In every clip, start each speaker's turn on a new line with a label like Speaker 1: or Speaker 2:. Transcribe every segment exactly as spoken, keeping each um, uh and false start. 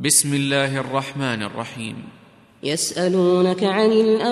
Speaker 1: بسم الله الرحمن الرحيم.
Speaker 2: يسألونك عن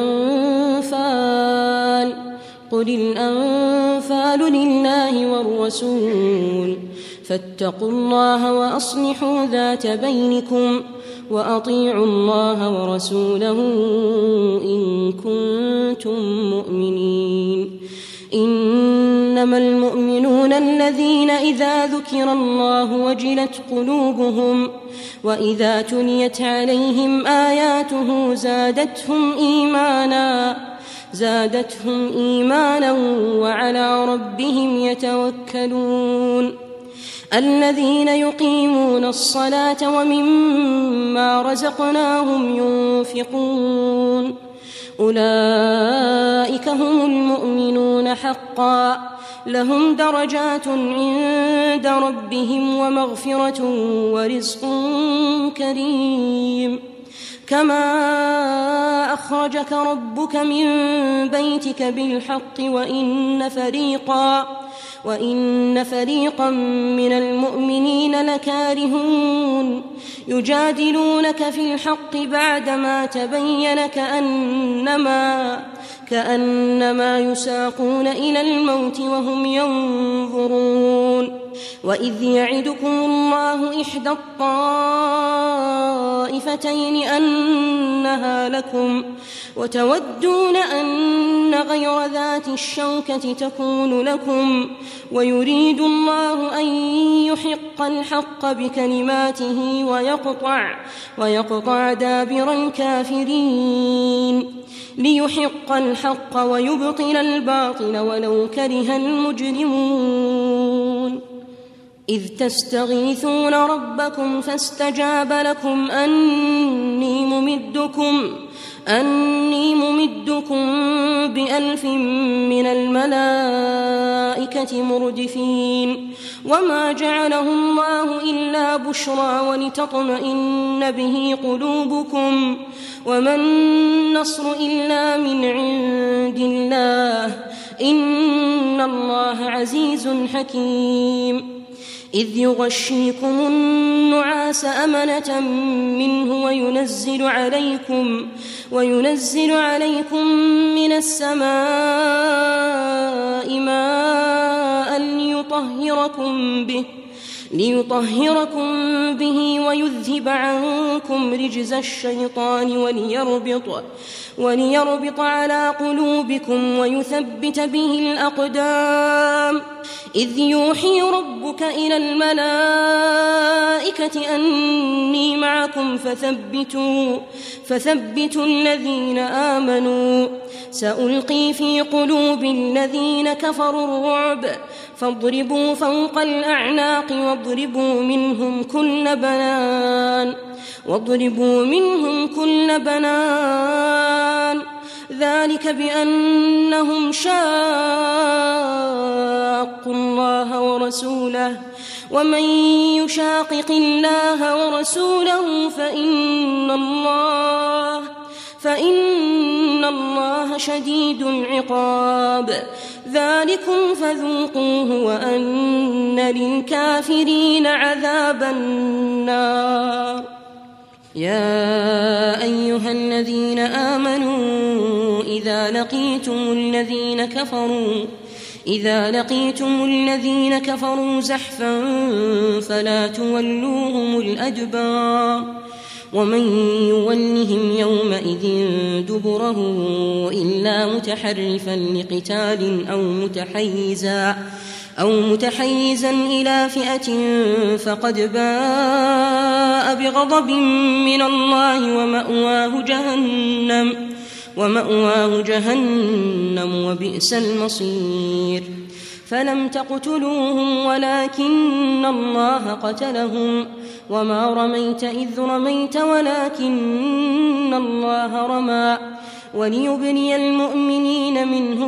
Speaker 2: الأنفال قل الأنفال لله والرسول فاتقوا الله وأصلحوا ذات بينكم وأطيعوا الله ورسوله إن كنتم مؤمنين. إنما المؤمنون الذين إذا ذكر الله وجلت قلوبهم وإذا تليت عليهم آياته زادتهم إيمانا زادتهم إيمانا وعلى ربهم يتوكلون. الذين يقيمون الصلاة ومما رزقناهم ينفقون أولئك هم المؤمنون حقا لهم درجات عند ربهم ومغفرة ورزق كريم. كما أخرجك ربك من بيتك بالحق وإن فريقا وإن فريقا من المؤمنين لكارهون يجادلونك في الحق بعدما تبين كأنما كأنما يساقون إلى الموت وهم ينظرون. وإذ يعدكم الله إحدى الطائفتين أنها لكم وتودون أن غير ذات الشوكة تكون لكم ويريد الله أن يحق الحق بكلماته ويقطع, ويقطع دابر الكافرين ليحق الحق ويبطل الباطل ولو كره المجرمون. إذ تستغيثون ربكم فاستجاب لكم أني ممدكم أني ممدكم بألف من الملائكة مردفين. وما جعله الله إلا بشرى ولتطمئن به قلوبكم وما النصر إلا من عند الله إن الله عزيز حكيم. إذ يغشيكم النعاس أمنة منه وينزل عليكم وينزل عليكم من السماء ماء ليطهركم به ليطهركم به ويذهب عنكم رجز الشيطان وليربط وليربط على قلوبكم ويثبت به الأقدام. إذ يوحي ربك إلى الملائكة أني معكم فثبتوا فثبتوا الذين آمنوا سألقي في قلوب الذين كفروا الرعب فاضربوا فوق الأعناق واضربوا منهم كل بنان واضربوا منهم كل بنان ذلك بأنهم شاقوا الله ورسوله ومن يشاقق الله ورسوله فإن الله فإن الله شديد العقاب. ذلكم فذوقوه وأن للكافرين عذاب النار. يا أيها الذين آمنوا إذا لقيتم الذين كفروا إذا لقيتم الذين كفروا زحفا فلا تولوهم الأدبار ومن يولهم يومئذ دبره إلا متحرفا لقتال أو متحيزا أو متحيزا إلى فئة فقد باء بغضب من الله ومأواه جهنم ومأواه جهنم وبئس المصير. فلم تقتلوهم ولكن الله قتلهم وما رميت إذ رميت ولكن الله رمى وليبلي المؤمنين منه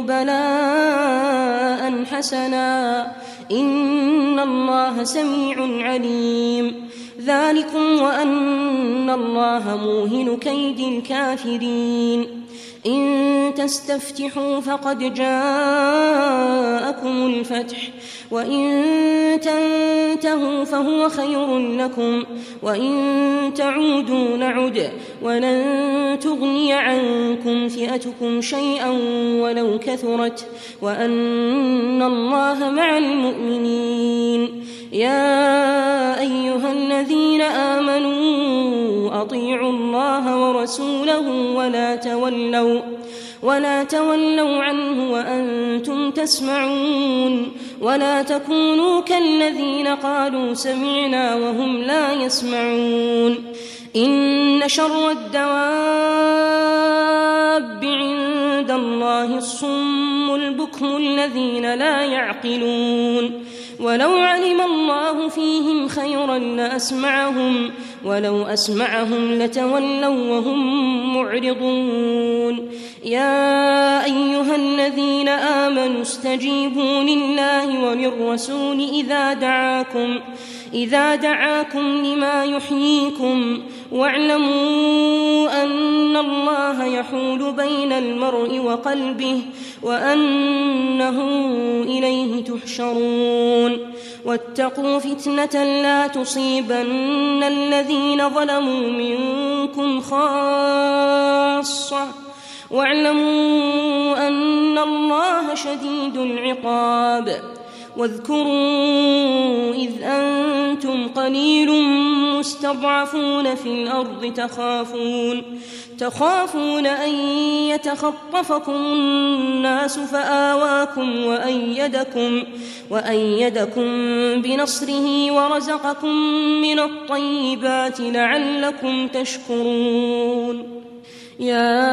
Speaker 2: بلاء حسنا إن الله سميع عليم. ذلكم وأن الله موهن كيد الكافرين. إن تستفتحوا فقد جاءكم الفتح وإن تنتهوا فهو خير لكم وإن تعودوا نعد ولن تغني عنكم فئتكم شيئا ولو كثرت وأن الله مع المؤمنين. يا أيها الذين آمنوا أطيعوا الله ورسوله ولا تولوا ولا تولوا عنه وأنتم تسمعون ولا تكونوا كالذين قالوا سمعنا وهم لا يسمعون. إن شر الدواب عند الله الصم البكم الذين لا يعقلون. ولو علم الله فيهم خيرا لأسمعهم ولو أسمعهم لتولوا وهم معرضون. يا أيها الذين آمنوا استجيبوا لله وللرسول إذا دعاكم إذا دعاكم لما يحييكم واعلموا أن الله يحول بين المرء وقلبه وأنه إليه تحشرون. واتقوا فتنة لا تصيبن الذين ظلموا منكم خاصة واعلموا أن الله شديد العقاب. واذكروا إذ أنتم قليل مستضعفون في الأرض تخافون تخافون أن يتخطفكم الناس فآواكم وأيدكم, وأيدكم بنصره ورزقكم من الطيبات لعلكم تشكرون. يا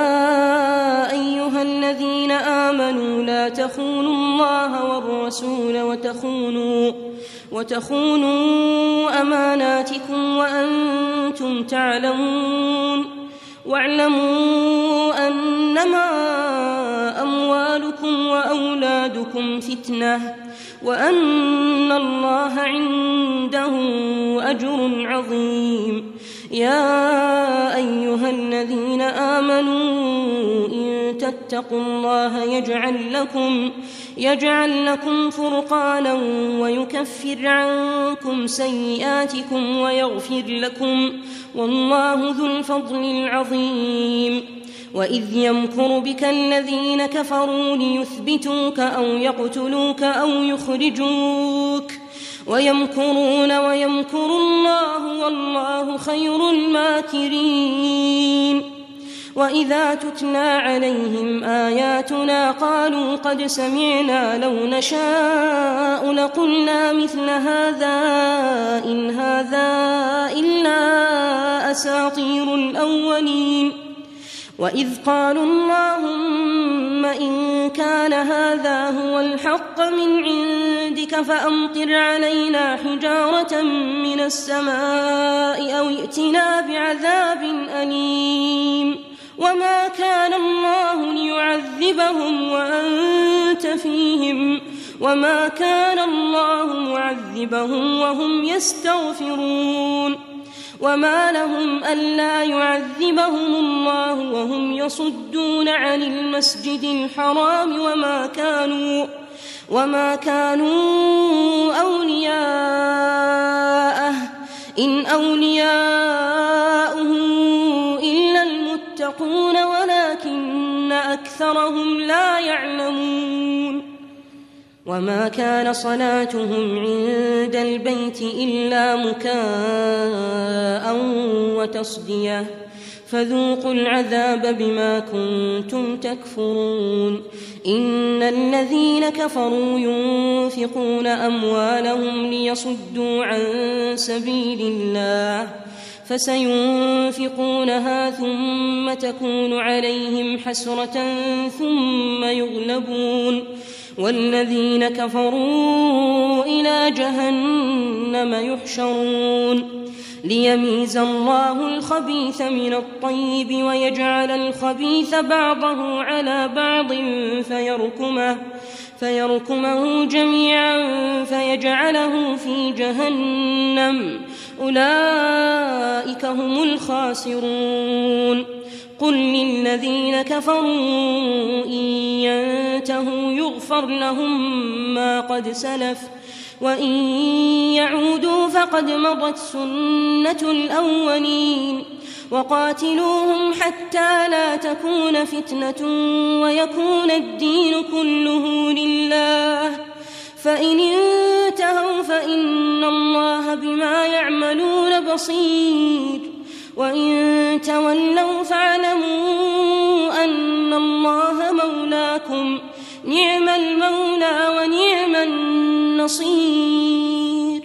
Speaker 2: أيها الذين آمنوا لا تخونوا الله والرسول وتخونوا, وتخونوا أماناتكم وأنتم تعلمون. واعلموا أنما أموالكم وأولادكم فتنة وأن الله عنده أجر عظيم. يا أيها الذين آمنوا إن تتقوا الله يجعل لكم, يجعل لكم فرقانا ويكفر عنكم سيئاتكم ويغفر لكم والله ذو الفضل العظيم. وإذ يمكر بك الذين كفروا ليثبتوك أو يقتلوك أو يخرجوك ويمكرون ويمكر الله والله خير الماكرين. وإذا تتلى عليهم آياتنا قالوا قد سمعنا لو نشاء لقلنا مثل هذا إن هذا إلا أساطير الأولين. وإذ قالوا اللهم إن كان هذا هو الحق من عندك فأمطر علينا حجارة من السماء أو ائتنا بعذاب أليم. وما كان الله ليعذبهم وأنت فيهم وما كان الله معذبهم وهم يستغفرون. وما لهم ألا يعذبهم الله وهم يصدون عن المسجد الحرام وما كانوا وما كانوا أولياءه إن أولياؤه إلا المتقون ولكن أكثرهم لا يعلمون. وما كان صلاتهم عند البيت إلا مكاء وتصدية فذوقوا العذاب بما كنتم تكفرون. إن الذين كفروا ينفقون أموالهم ليصدوا عن سبيل الله فسينفقونها ثم تكون عليهم حسرة ثم يغلبون والذين كفروا إلى جهنم يحشرون. ليميز الله الخبيث من الطيب ويجعل الخبيث بعضه على بعض فيركمه, فيركمه جميعا فيجعله في جهنم أولئك هم الخاسرون. قل للذين كفروا إن ينتهوا يغفر لهم ما قد سلف وإن يعودوا فقد مضت سنة الأولين وقاتلوهم حتى لا تكون فتنة ويكون الدين كله لله فإن انتهوا فإن الله بما يعملون بصير وإن تولوا فاعلموا أن الله مولاكم نعم المولى ونعم النصير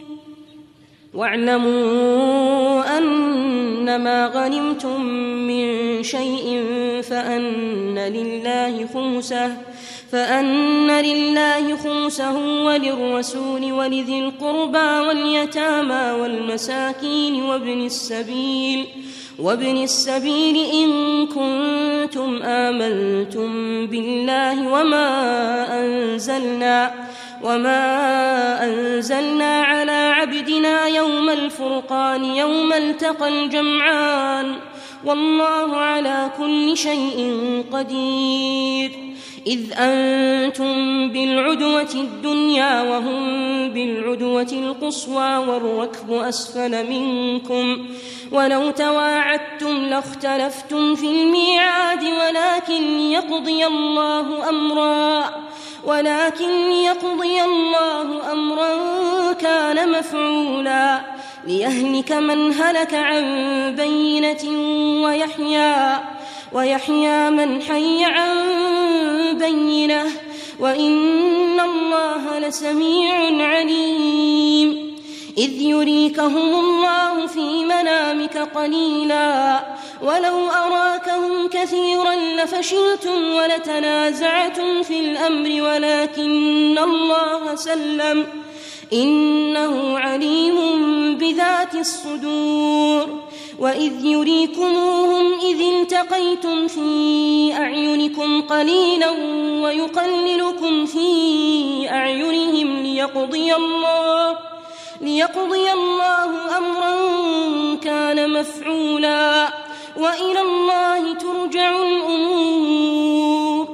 Speaker 2: واعلموا أنما غنمتم من شيء فأن لله خمسه فأن لله خمسه وللرسول ولذي القربى واليتامى والمساكين وابن السبيل وابن السبيل إن كنتم آمنتم بالله وما أنزلنا وما أنزلنا على عبدنا يوم الفرقان يوم التقى الجمعان والله على كل شيء قدير إذ أنتم بالعدوة الدنيا وهم بالعدوة القصوى والركب أسفل منكم ولو تواعدتم لاختلفتم في الميعاد ولكن ليقضي الله أمرا ولكن ليقضي الله أمرا كان مفعولا ليهلك من هلك عن بينة ويحيى ويحيى من حي عن بينة وإن الله لسميع عليم إذ يريكهم الله في منامك قليلا ولو أراكهم كثيرا لفشلتم ولتنازعتم في الأمر ولكن الله سلم إنه عليم بذات الصدور وإذ يريكموهم إذ التقيتم في أعينكم قليلا ويقللكم في أعينهم ليقضي الله ليقضي الله أمرا كان مفعولا وإلى الله ترجع الأمور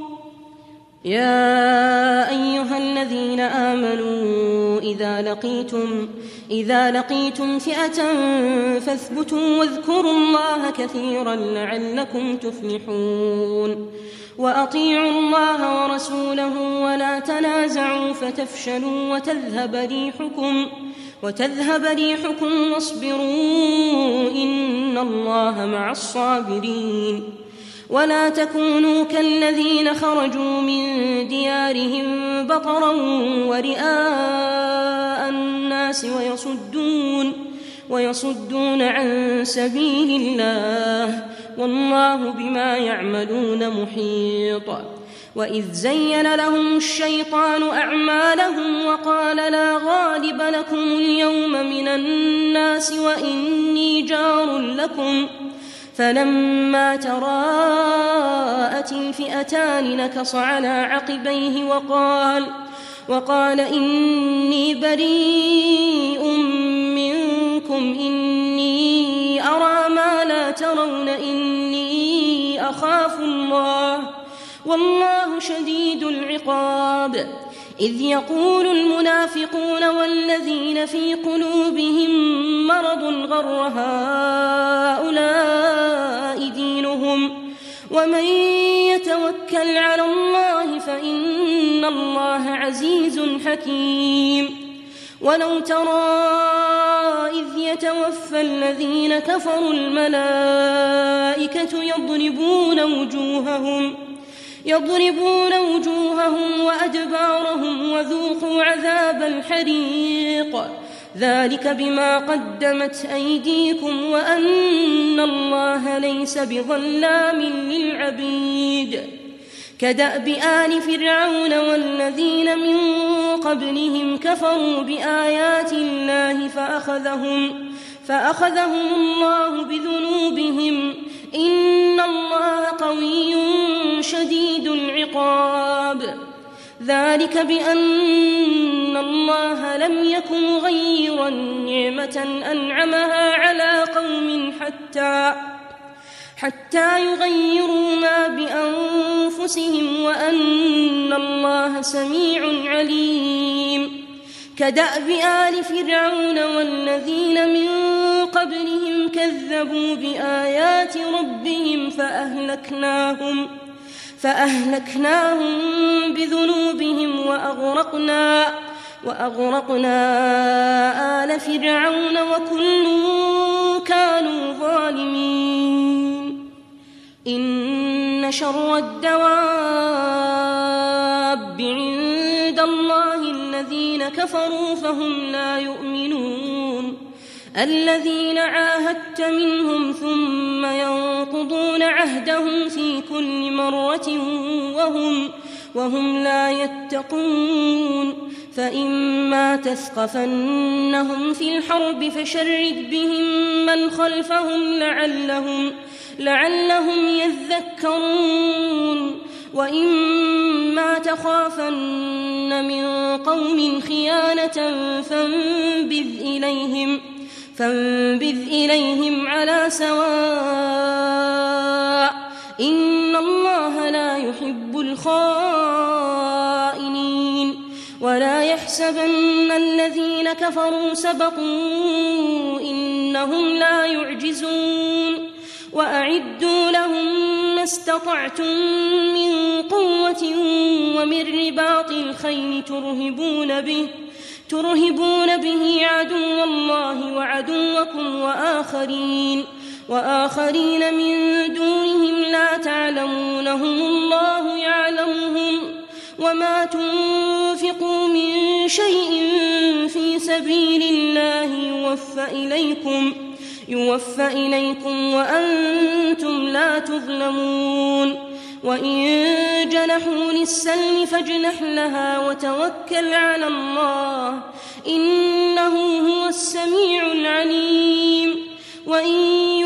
Speaker 2: يا أيها الذين آمنوا إذا لقيتم إذا لقيتم فئة فاثبتوا واذكروا الله كثيرا لعلكم تفلحون وأطيعوا الله ورسوله ولا تنازعوا فتفشلوا وتذهب ريحكم وتذهب ريحكم واصبروا إن الله مع الصابرين ولا تكونوا كالذين خرجوا من ديارهم بطرا ورئاء الناس ويصدون ويصدون عن سبيل الله والله بما يعملون محيط وإذ زين لهم الشيطان أعمالهم وقال لا غالب لكم اليوم من الناس وإني جار لكم فلما تراءت الفئتان نكص على عقبيه وقال وقال إني بريء منكم إني أرى ما لا ترون إني أخاف الله والله شديد العقاب إذ يقول المنافقون والذين في قلوبهم مرض غر هؤلاء دينهم ومن يتوكل على الله فإن الله عزيز حكيم ولو ترى إذ يتوفى الذين كفروا الملائكة يضربون وجوههم يضربون وجوههم وأدبارهم وذوقوا عذاب الحريق ذلك بما قدمت أيديكم وأن الله ليس بظلام للعبيد كدأب آل فرعون والذين من قبلهم كفروا بآيات الله فأخذهم فأخذهم الله بذنوبهم إن الله قوي شديد العقاب ذلك بأن الله لم يكن مغيرا نعمة أنعمها على قوم حتى حتى يغيروا ما بأنفسهم وأن الله سميع عليم. كدأب آل فرعون والذين من قبلهم كذبوا بآيات ربهم فأهلكناهم فأهلكناهم بذنوبهم وأغرقنا وأغرقنا آل فرعون وكل كانوا ظالمين. إن شر الدواب عند الله الذين كفروا فهم لا يؤمنون. الذين عاهدت منهم ثم ينقضون عهدهم في كل مرة وهم, وهم لا يتقون. فإما تثقفنهم في الحرب فشرد بهم من خلفهم لعلهم, لعلهم يذكرون. وإما تخافن من قوم خيانة فانبذ إليهم فانبذ إليهم على سواء إن الله لا يحب الخائنين. ولا يحسبن الذين كفروا سبقوا إنهم لا يعجزون. وأعدوا لهم ما استطعتم من قوة ومن رباط الخيل ترهبون به ترهبون به عدو الله وعدوكم وآخرين وآخرين من دونهم لا تعلمونهم الله يعلمهم. وما تنفقوا من شيء في سبيل الله يوفى إليكم يوفى إليكم وأنتم لا تظلمون. وإن جنحوا للسلم فاجنح لها وتوكل على الله إنه هو السميع العليم. وإن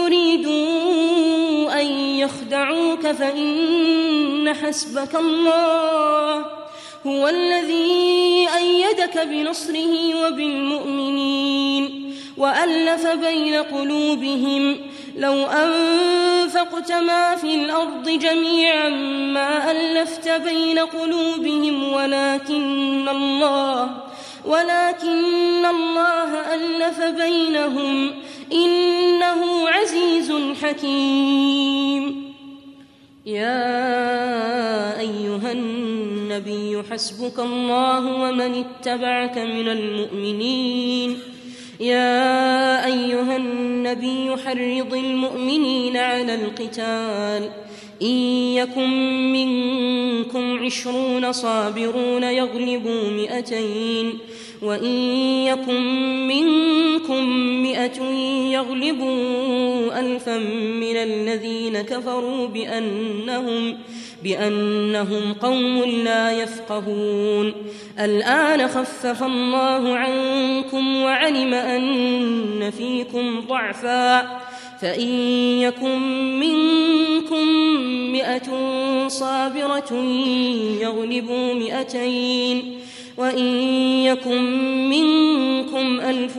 Speaker 2: يريدوا أن يخدعوك فإن حسبك الله هو الذي أيدك بنصره وبالمؤمنين وألف بين قلوبهم. لو أنفقت ما في الأرض جميعا ما ألفت بين قلوبهم ولكن الله ولكن الله ألف بينهم إنه عزيز حكيم. يا أيها النبي حسبك الله ومن اتبعك من المؤمنين. يا أيها النبي حرض المؤمنين على القتال إن يكن منكم عشرون صابرون يغلبوا مئتين وإن يكن منكم مئة يغلبوا ألفا من الذين كفروا بأنهم بأنهم قوم لا يفقهون. الآن خفف الله عنكم وعلم أن فيكم ضعفا فإن يكن منكم مئة صابرة يغلبوا مئتين وإن يكن منكم ألف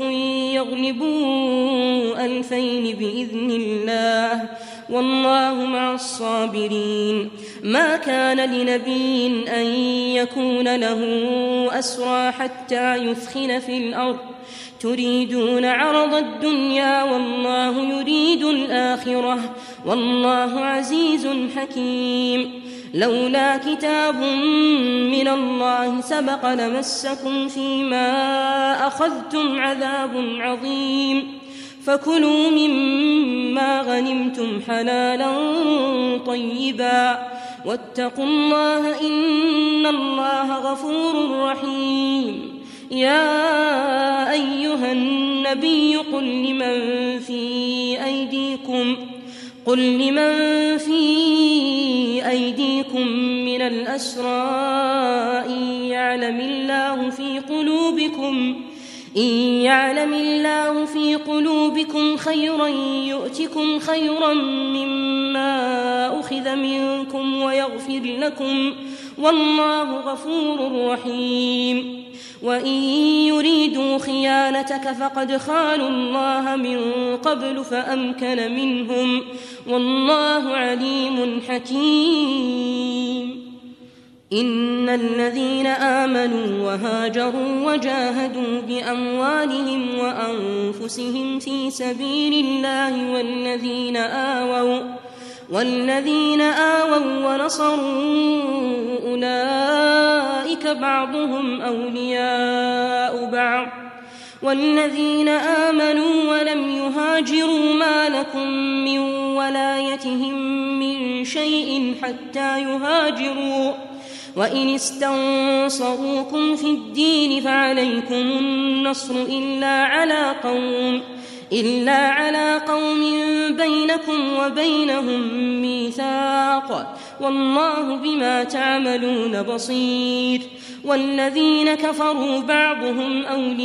Speaker 2: يغلبوا ألفين بإذن الله والله مع الصابرين. ما كان لنبي أن يكون له أسرى حتى يثخن في الأرض تريدون عرض الدنيا والله يريد الآخرة والله عزيز حكيم. لولا كتاب من الله سبق لمسكم فيما أخذتم عذاب عظيم فكلوا مما غنمتم حلالا طيبا واتقوا الله إن الله غفور رحيم. يا أيها النبي قل لمن في أيديكم قل لمن في أيديكم من الأسرى إن يعلم الله في قلوبكم إن يعلم الله في قلوبكم خيرا يؤتكم خيرا مما أخذ منكم ويغفر لكم والله غفور رحيم. وإن يريدوا خيانتك فقد خانوا الله من قبل فأمكن منهم والله عليم حكيم إن الذين آمنوا وهاجروا وجاهدوا بأموالهم وأنفسهم في سبيل الله والذين آووا والذين آووا ونصروا أولئك بعضهم أولياء بعض والذين آمنوا ولم يهاجروا ما لكم من ولايتهم من شيء حتى يهاجروا وإن استنصروكم في الدين فعليكم النصر إلا على قوم إلا على قوم بينكم وبينهم ميثاق والله بما تعملون بصير والذين كفروا بعضهم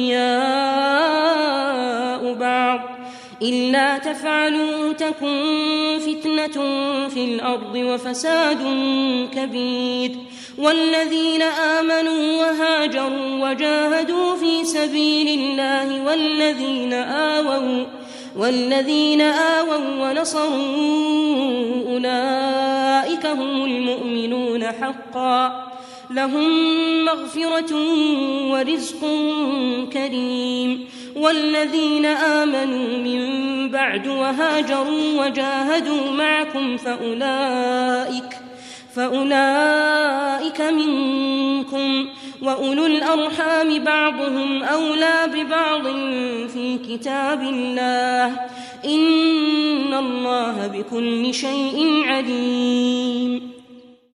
Speaker 2: أولياء بعض إلا تفعلوا تكن فتنة في الأرض وفساد كبير والذين آمنوا وهاجروا وجاهدوا في سبيل الله والذين آووا والذين آووا ونصروا أولئك هم المؤمنون حقا لهم مغفرة ورزق كريم والذين آمنوا من بعد وهاجروا وجاهدوا معكم فأولئك فأولئك منكم وأولو الأرحام بعضهم أولى ببعض في كتاب الله إن الله بكل شيء عليم